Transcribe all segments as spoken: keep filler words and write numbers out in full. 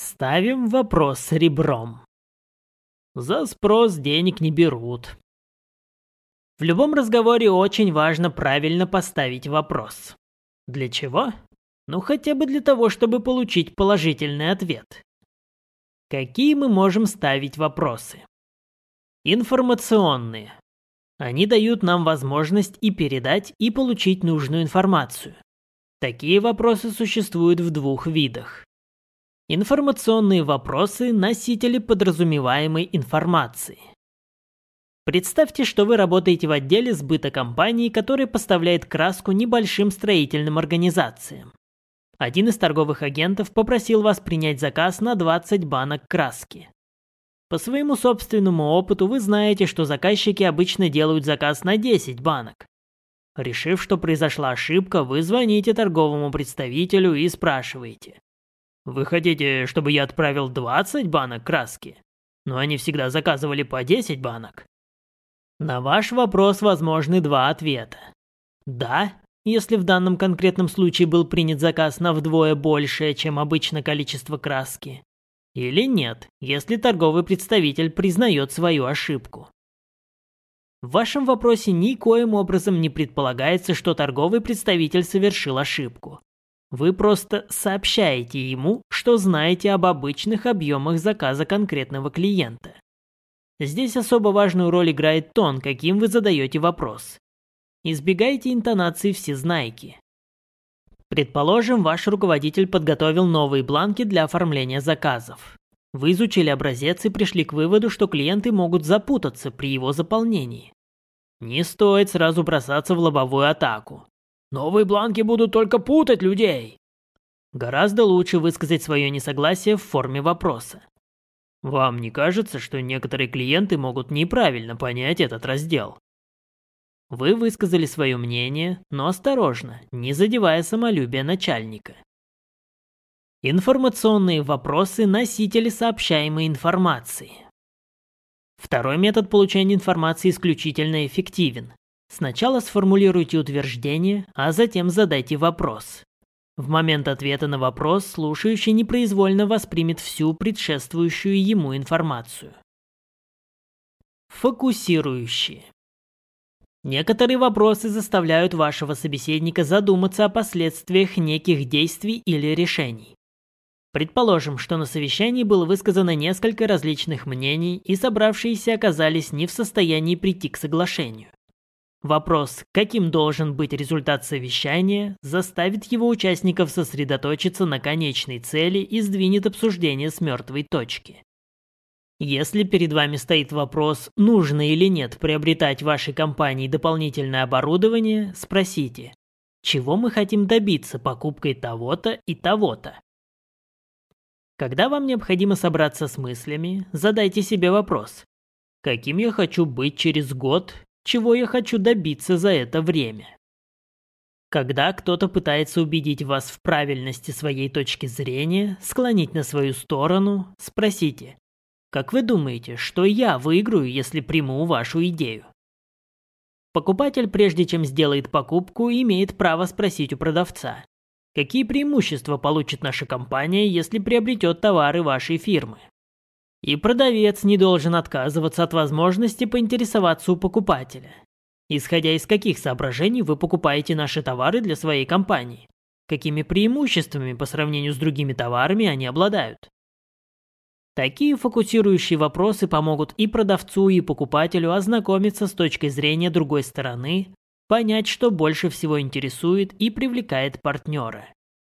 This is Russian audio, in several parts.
Ставим вопрос с ребром. За спрос денег не берут. В любом разговоре очень важно правильно поставить вопрос. Для чего? Ну хотя бы для того, чтобы получить положительный ответ. Какие мы можем ставить вопросы? Информационные. Они дают нам возможность и передать, и получить нужную информацию. Такие вопросы существуют в двух видах. Информационные вопросы – носители подразумеваемой информации. Представьте, что вы работаете в отделе сбыта компании, которая поставляет краску небольшим строительным организациям. Один из торговых агентов попросил вас принять заказ на двадцать банок краски. По своему собственному опыту вы знаете, что заказчики обычно делают заказ на десять банок. Решив, что произошла ошибка, вы звоните торговому представителю и спрашиваете: «Вы хотите, чтобы я отправил двадцать банок краски? Но они всегда заказывали по десять банок». На ваш вопрос возможны два ответа. Да, если в данном конкретном случае был принят заказ на вдвое большее, чем обычно количество краски. Или нет, если торговый представитель признает свою ошибку. В вашем вопросе никоим образом не предполагается, что торговый представитель совершил ошибку. Вы просто сообщаете ему, что знаете об обычных объемах заказа конкретного клиента. Здесь особо важную роль играет тон, каким вы задаете вопрос. Избегайте интонации всезнайки. Предположим, ваш руководитель подготовил новые бланки для оформления заказов. Вы изучили образец и пришли к выводу, что клиенты могут запутаться при его заполнении. Не стоит сразу бросаться в лобовую атаку. Новые бланки будут только путать людей. Гораздо лучше высказать свое несогласие в форме вопроса. Вам не кажется, что некоторые клиенты могут неправильно понять этот раздел? Вы высказали свое мнение, но осторожно, не задевая самолюбие начальника. Информационные вопросы – носители сообщаемой информации. Второй метод получения информации исключительно эффективен. Сначала сформулируйте утверждение, а затем задайте вопрос. В момент ответа на вопрос слушающий непроизвольно воспримет всю предшествующую ему информацию. Фокусирующие. Некоторые вопросы заставляют вашего собеседника задуматься о последствиях неких действий или решений. Предположим, что на совещании было высказано несколько различных мнений, и собравшиеся оказались не в состоянии прийти к соглашению. Вопрос, каким должен быть результат совещания, заставит его участников сосредоточиться на конечной цели и сдвинет обсуждение с мертвой точки. Если перед вами стоит вопрос, нужно или нет приобретать в вашей компании дополнительное оборудование, спросите, чего мы хотим добиться покупкой того-то и того-то. Когда вам необходимо собраться с мыслями, задайте себе вопрос, каким я хочу быть через год, чего я хочу добиться за это время. Когда кто-то пытается убедить вас в правильности своей точки зрения, склонить на свою сторону, спросите, как вы думаете, что я выиграю, если приму вашу идею? Покупатель, прежде чем сделает покупку, имеет право спросить у продавца, какие преимущества получит наша компания, если приобретет товары вашей фирмы. И продавец не должен отказываться от возможности поинтересоваться у покупателя. Исходя из каких соображений вы покупаете наши товары для своей компании? Какими преимуществами по сравнению с другими товарами они обладают? Такие фокусирующие вопросы помогут и продавцу, и покупателю ознакомиться с точкой зрения другой стороны, понять, что больше всего интересует и привлекает партнера.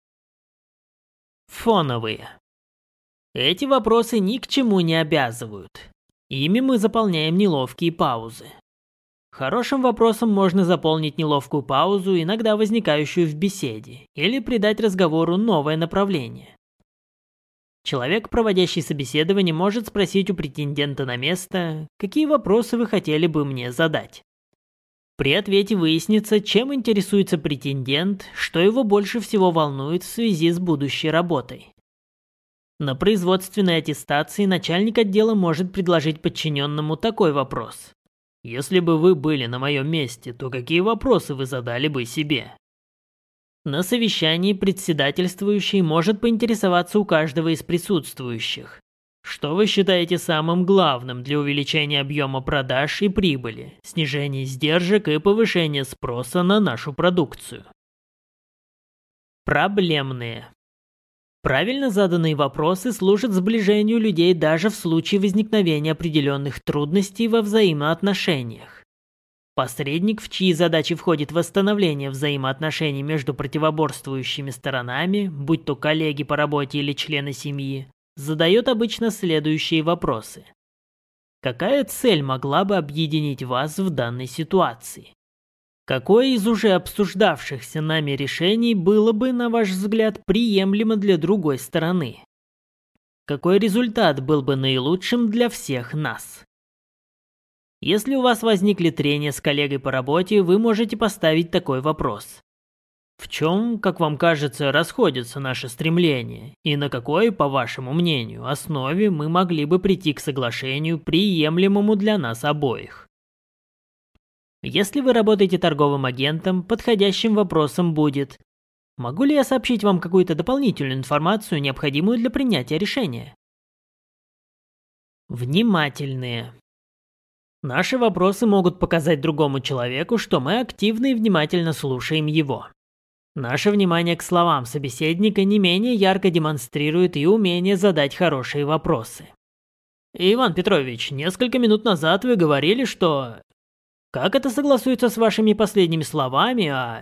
Фоновые. Эти вопросы ни к чему не обязывают. Ими мы заполняем неловкие паузы. Хорошим вопросом можно заполнить неловкую паузу, иногда возникающую в беседе, или придать разговору новое направление. Человек, проводящий собеседование, может спросить у претендента на место, какие вопросы вы хотели бы мне задать. При ответе выяснится, чем интересуется претендент, что его больше всего волнует в связи с будущей работой. На производственной аттестации начальник отдела может предложить подчиненному такой вопрос. Если бы вы были на моем месте, то какие вопросы вы задали бы себе? На совещании председательствующий может поинтересоваться у каждого из присутствующих. Что вы считаете самым главным для увеличения объема продаж и прибыли, снижения издержек и повышения спроса на нашу продукцию? Проблемные. Правильно заданные вопросы служат сближению людей даже в случае возникновения определенных трудностей во взаимоотношениях. Посредник, в чьи задачи входит восстановление взаимоотношений между противоборствующими сторонами, будь то коллеги по работе или члены семьи, задает обычно следующие вопросы. Какая цель могла бы объединить вас в данной ситуации? Какое из уже обсуждавшихся нами решений было бы, на ваш взгляд, приемлемо для другой стороны? Какой результат был бы наилучшим для всех нас? Если у вас возникли трения с коллегой по работе, вы можете поставить такой вопрос. В чем, как вам кажется, расходятся наши стремления, и на какой, по вашему мнению, основе мы могли бы прийти к соглашению, приемлемому для нас обоих? Если вы работаете торговым агентом, подходящим вопросом будет: могу ли я сообщить вам какую-то дополнительную информацию, необходимую для принятия решения? Внимательные. Наши вопросы могут показать другому человеку, что мы активно и внимательно слушаем его. Наше внимание к словам собеседника не менее ярко демонстрирует и умение задать хорошие вопросы. Иван Петрович, несколько минут назад вы говорили, что... Как это согласуется с вашими последними словами, а...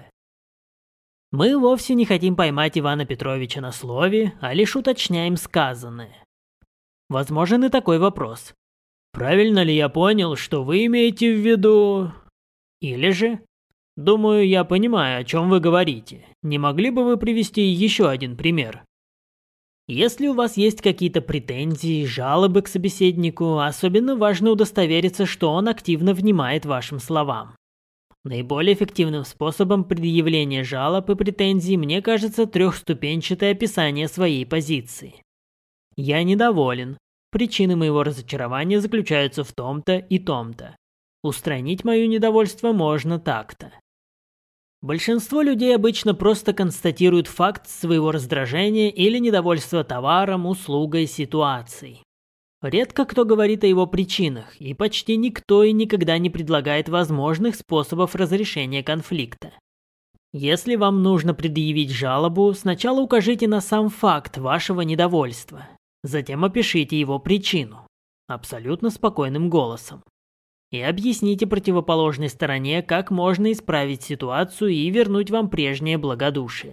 Мы вовсе не хотим поймать Ивана Петровича на слове, а лишь уточняем сказанное. Возможен и такой вопрос. Правильно ли я понял, что вы имеете в виду... Или же... Думаю, я понимаю, о чем вы говорите. Не могли бы вы привести еще один пример? Если у вас есть какие-то претензии, жалобы к собеседнику, особенно важно удостовериться, что он активно внимает вашим словам. Наиболее эффективным способом предъявления жалоб и претензий мне кажется трехступенчатое описание своей позиции. Я недоволен. Причины моего разочарования заключаются в том-то и том-то. Устранить мое недовольство можно так-то. Большинство людей обычно просто констатируют факт своего раздражения или недовольства товаром, услугой, ситуацией. Редко кто говорит о его причинах, и почти никто и никогда не предлагает возможных способов разрешения конфликта. Если вам нужно предъявить жалобу, сначала укажите на сам факт вашего недовольства, затем опишите его причину, абсолютно спокойным голосом. И объясните противоположной стороне, как можно исправить ситуацию и вернуть вам прежнее благодушие.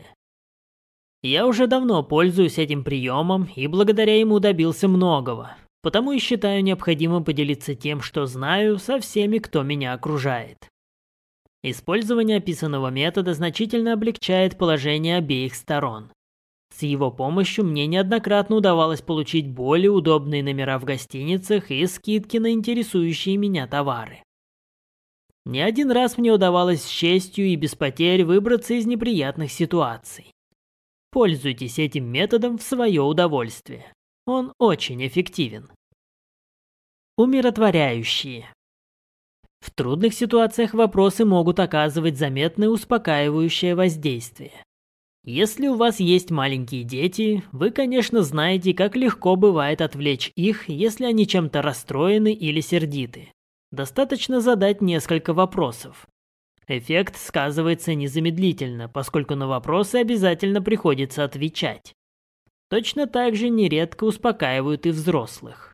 Я уже давно пользуюсь этим приемом и благодаря ему добился многого, потому и считаю необходимым поделиться тем, что знаю, со всеми, кто меня окружает. Использование описанного метода значительно облегчает положение обеих сторон. С его помощью мне неоднократно удавалось получить более удобные номера в гостиницах и скидки на интересующие меня товары. Не один раз мне удавалось с честью и без потерь выбраться из неприятных ситуаций. Пользуйтесь этим методом в свое удовольствие. Он очень эффективен. Умиротворяющие. В трудных ситуациях вопросы могут оказывать заметное успокаивающее воздействие. Если у вас есть маленькие дети, вы, конечно, знаете, как легко бывает отвлечь их, если они чем-то расстроены или сердиты. Достаточно задать несколько вопросов. Эффект сказывается незамедлительно, поскольку на вопросы обязательно приходится отвечать. Точно так же нередко успокаивают и взрослых.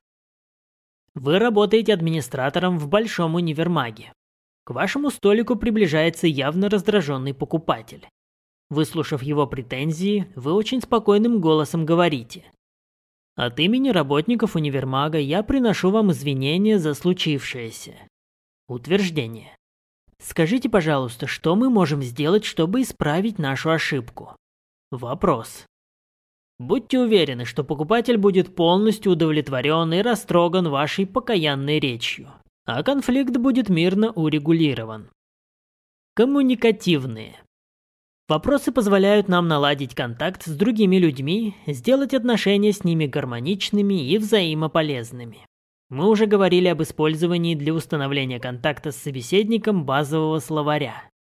Вы работаете администратором в большом универмаге. К вашему столику приближается явно раздраженный покупатель. Выслушав его претензии, вы очень спокойным голосом говорите: «От имени работников универмага я приношу вам извинения за случившееся». Утверждение. Скажите, пожалуйста, что мы можем сделать, чтобы исправить нашу ошибку? Вопрос. Будьте уверены, что покупатель будет полностью удовлетворен и растроган вашей покаянной речью, а конфликт будет мирно урегулирован. Коммуникативные. Вопросы позволяют нам наладить контакт с другими людьми, сделать отношения с ними гармоничными и взаимополезными. Мы уже говорили об использовании для установления контакта с собеседником базового словаря.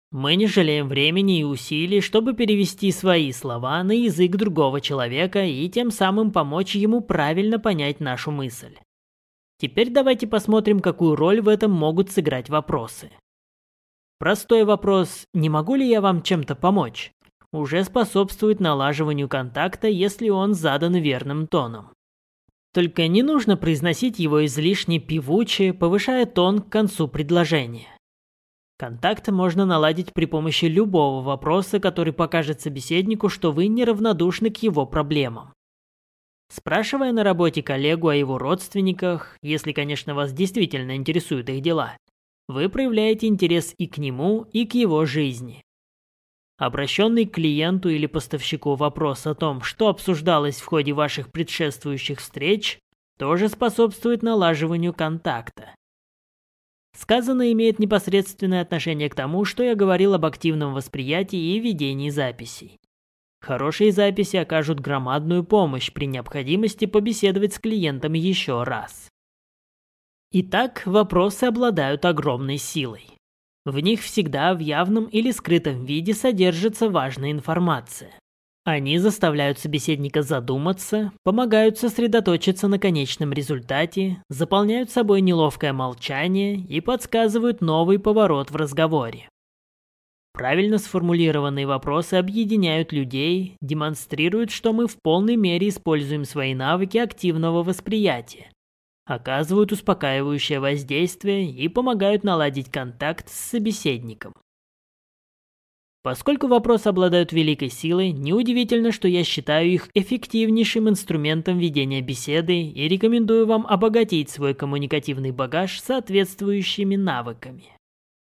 Мы не жалеем времени и усилий, чтобы перевести свои слова на язык другого человека и тем самым помочь ему правильно понять нашу мысль. Теперь давайте посмотрим, какую роль в этом могут сыграть вопросы. Простой вопрос «не могу ли я вам чем-то помочь?» уже способствует налаживанию контакта, если он задан верным тоном. Только не нужно произносить его излишне певуче, повышая тон к концу предложения. Контакт можно наладить при помощи любого вопроса, который покажет собеседнику, что вы неравнодушны к его проблемам. Спрашивая на работе коллегу о его родственниках, если, конечно, вас действительно интересуют их дела, вы проявляете интерес и к нему, и к его жизни. Обращенный к клиенту или поставщику вопрос о том, что обсуждалось в ходе ваших предшествующих встреч, тоже способствует налаживанию контакта. Сказанное имеет непосредственное отношение к тому, что я говорил об активном восприятии и ведении записей. Хорошие записи окажут громадную помощь при необходимости побеседовать с клиентом еще раз. Итак, вопросы обладают огромной силой. В них всегда в явном или скрытом виде содержится важная информация. Они заставляют собеседника задуматься, помогают сосредоточиться на конечном результате, заполняют собой неловкое молчание и подсказывают новый поворот в разговоре. Правильно сформулированные вопросы объединяют людей, демонстрируют, что мы в полной мере используем свои навыки активного восприятия, оказывают успокаивающее воздействие и помогают наладить контакт с собеседником. Поскольку вопросы обладают великой силой, неудивительно, что я считаю их эффективнейшим инструментом ведения беседы и рекомендую вам обогатить свой коммуникативный багаж соответствующими навыками.